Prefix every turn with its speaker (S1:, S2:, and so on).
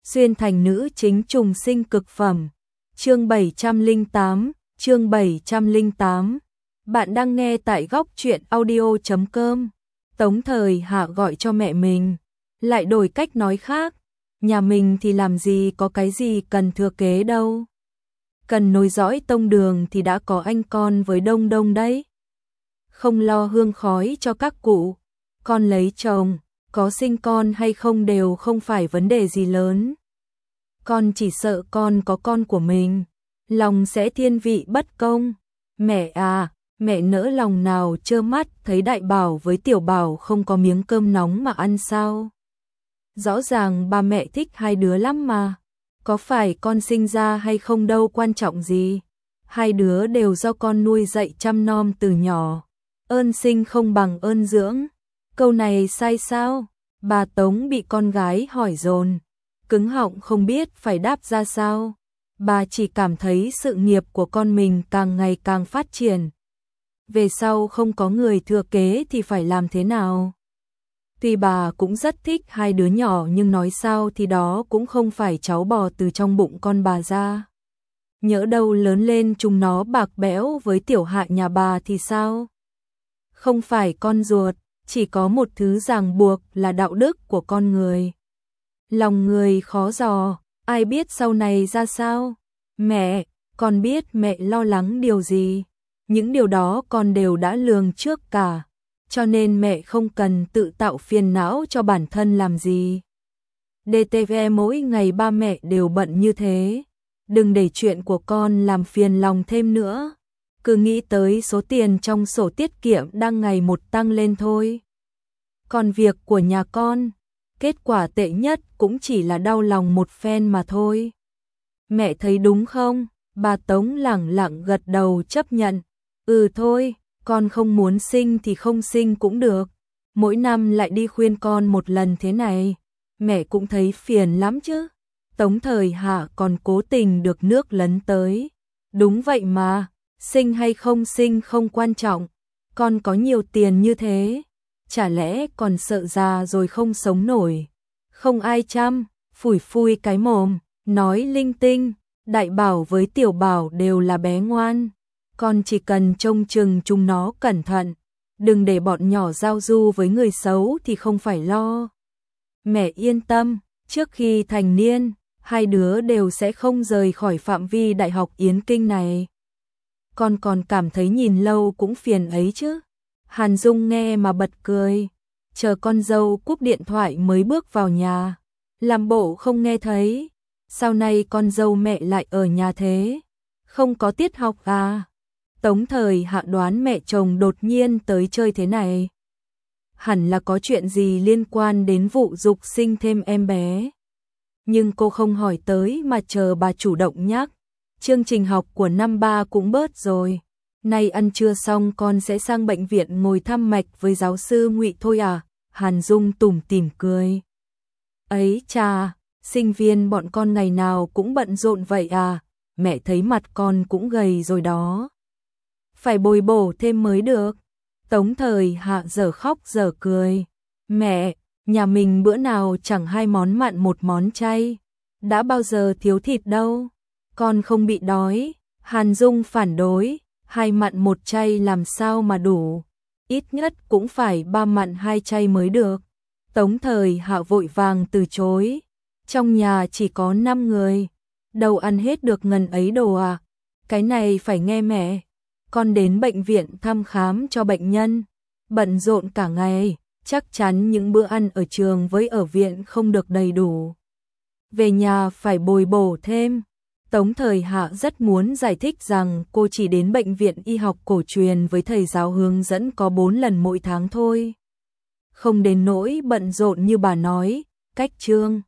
S1: Xuyên thành nữ chính trùng sinh cực phẩm. Chương 708. Bạn đang nghe tại góc truyện audio.com. Tống Thời Hạ gọi cho mẹ mình, lại đổi cách nói khác. Nhà mình thì làm gì có cái gì cần thừa kế đâu. Cần nối dõi tông đường thì đã có anh con với Đông Đông đấy. Không lo hương khói cho các cụ, con lấy chồng, có sinh con hay không đều không phải vấn đề gì lớn. Con chỉ sợ con có con của mình, lòng sẽ thiên vị bất công. Mẹ à, mẹ nỡ lòng nào trơ mắt thấy Đại Bảo với Tiểu Bảo không có miếng cơm nóng mà ăn sao? Rõ ràng ba mẹ thích hai đứa lắm mà. Có phải con sinh ra hay không đâu quan trọng gì. Hai đứa đều do con nuôi dạy chăm nom từ nhỏ. Ơn sinh không bằng ơn dưỡng. Câu này sai sao? Bà Tống bị con gái hỏi dồn, cứng họng không biết phải đáp ra sao. Bà chỉ cảm thấy sự nghiệp của con mình càng ngày càng phát triển. Về sau không có người thừa kế thì phải làm thế nào? Tuy bà cũng rất thích hai đứa nhỏ nhưng nói sao thì đó cũng không phải cháu bò từ trong bụng con bà ra. Nhỡ đâu lớn lên chúng nó bạc bẽo với Tiểu Hạ nhà bà thì sao? Không phải con ruột, chỉ có một thứ ràng buộc là đạo đức của con người. Lòng người khó dò, ai biết sau này ra sao? Mẹ, con biết mẹ lo lắng điều gì. Những điều đó con đều đã lường trước cả, cho nên mẹ không cần tự tạo phiền não cho bản thân làm gì. DTV mỗi ngày ba mẹ đều bận như thế, đừng để chuyện của con làm phiền lòng thêm nữa. Cứ nghĩ tới số tiền trong sổ tiết kiệm đang ngày một tăng lên thôi. Còn việc của nhà con, kết quả tệ nhất cũng chỉ là đau lòng một phen mà thôi. Mẹ thấy đúng không? Bà Tống lẳng lặng gật đầu chấp nhận. Ừ thôi, con không muốn sinh thì không sinh cũng được. Mỗi năm lại đi khuyên con một lần thế này, mẹ cũng thấy phiền lắm chứ. Tống Thời Hạ còn cố tình được nước lấn tới. Đúng vậy mà, sinh hay không sinh không quan trọng. Con có nhiều tiền như thế, chả lẽ còn sợ già rồi không sống nổi. Không ai chăm, phủi phui cái mồm, nói linh tinh. Đại Bảo với Tiểu Bảo đều là bé ngoan. Con chỉ cần trông chừng chúng nó cẩn thận, đừng để bọn nhỏ giao du với người xấu thì không phải lo. Mẹ yên tâm, trước khi thành niên, hai đứa đều sẽ không rời khỏi phạm vi Đại học Yến Kinh này. Con còn cảm thấy nhìn lâu cũng phiền ấy chứ. Hàn Dung nghe mà bật cười, chờ con dâu cúp điện thoại mới bước vào nhà, làm bộ không nghe thấy. Sau này con dâu mẹ lại ở nhà thế, không có tiết học à? Tống Thời Hạ đoán mẹ chồng đột nhiên tới chơi thế này, hẳn là có chuyện gì liên quan đến vụ dục sinh thêm em bé. Nhưng cô không hỏi tới mà chờ bà chủ động nhắc. Chương trình học của năm 3 cũng bớt rồi. Nay ăn trưa xong con sẽ sang bệnh viện ngồi thăm mạch với giáo sư Ngụy thôi à? Hàn Dung tủm tỉm cười. Ấy chà, sinh viên bọn con ngày nào cũng bận rộn vậy à? Mẹ thấy mặt con cũng gầy rồi đó. Phải bồi bổ thêm mới được. Tống Thời Hạ dở khóc dở cười. Mẹ, nhà mình bữa nào chẳng hai món mặn một món chay. Đã bao giờ thiếu thịt đâu. Con không bị đói. Hàn Dung phản đối. Hai mặn một chay làm sao mà đủ. Ít nhất cũng phải 3 mặn 2 chay mới được. Tống Thời Hạ vội vàng từ chối. Trong nhà chỉ có 5 người. Đâu ăn hết được ngần ấy đồ à. Cái này phải nghe mẹ. Con đến bệnh viện thăm khám cho bệnh nhân, bận rộn cả ngày, chắc chắn những bữa ăn ở trường với ở viện không được đầy đủ. Về nhà phải bồi bổ thêm. Tống Thời Hạ rất muốn giải thích rằng cô chỉ đến bệnh viện y học cổ truyền với thầy giáo hướng dẫn có 4 lần mỗi tháng thôi. Không đến nỗi bận rộn như bà nói, cách chương.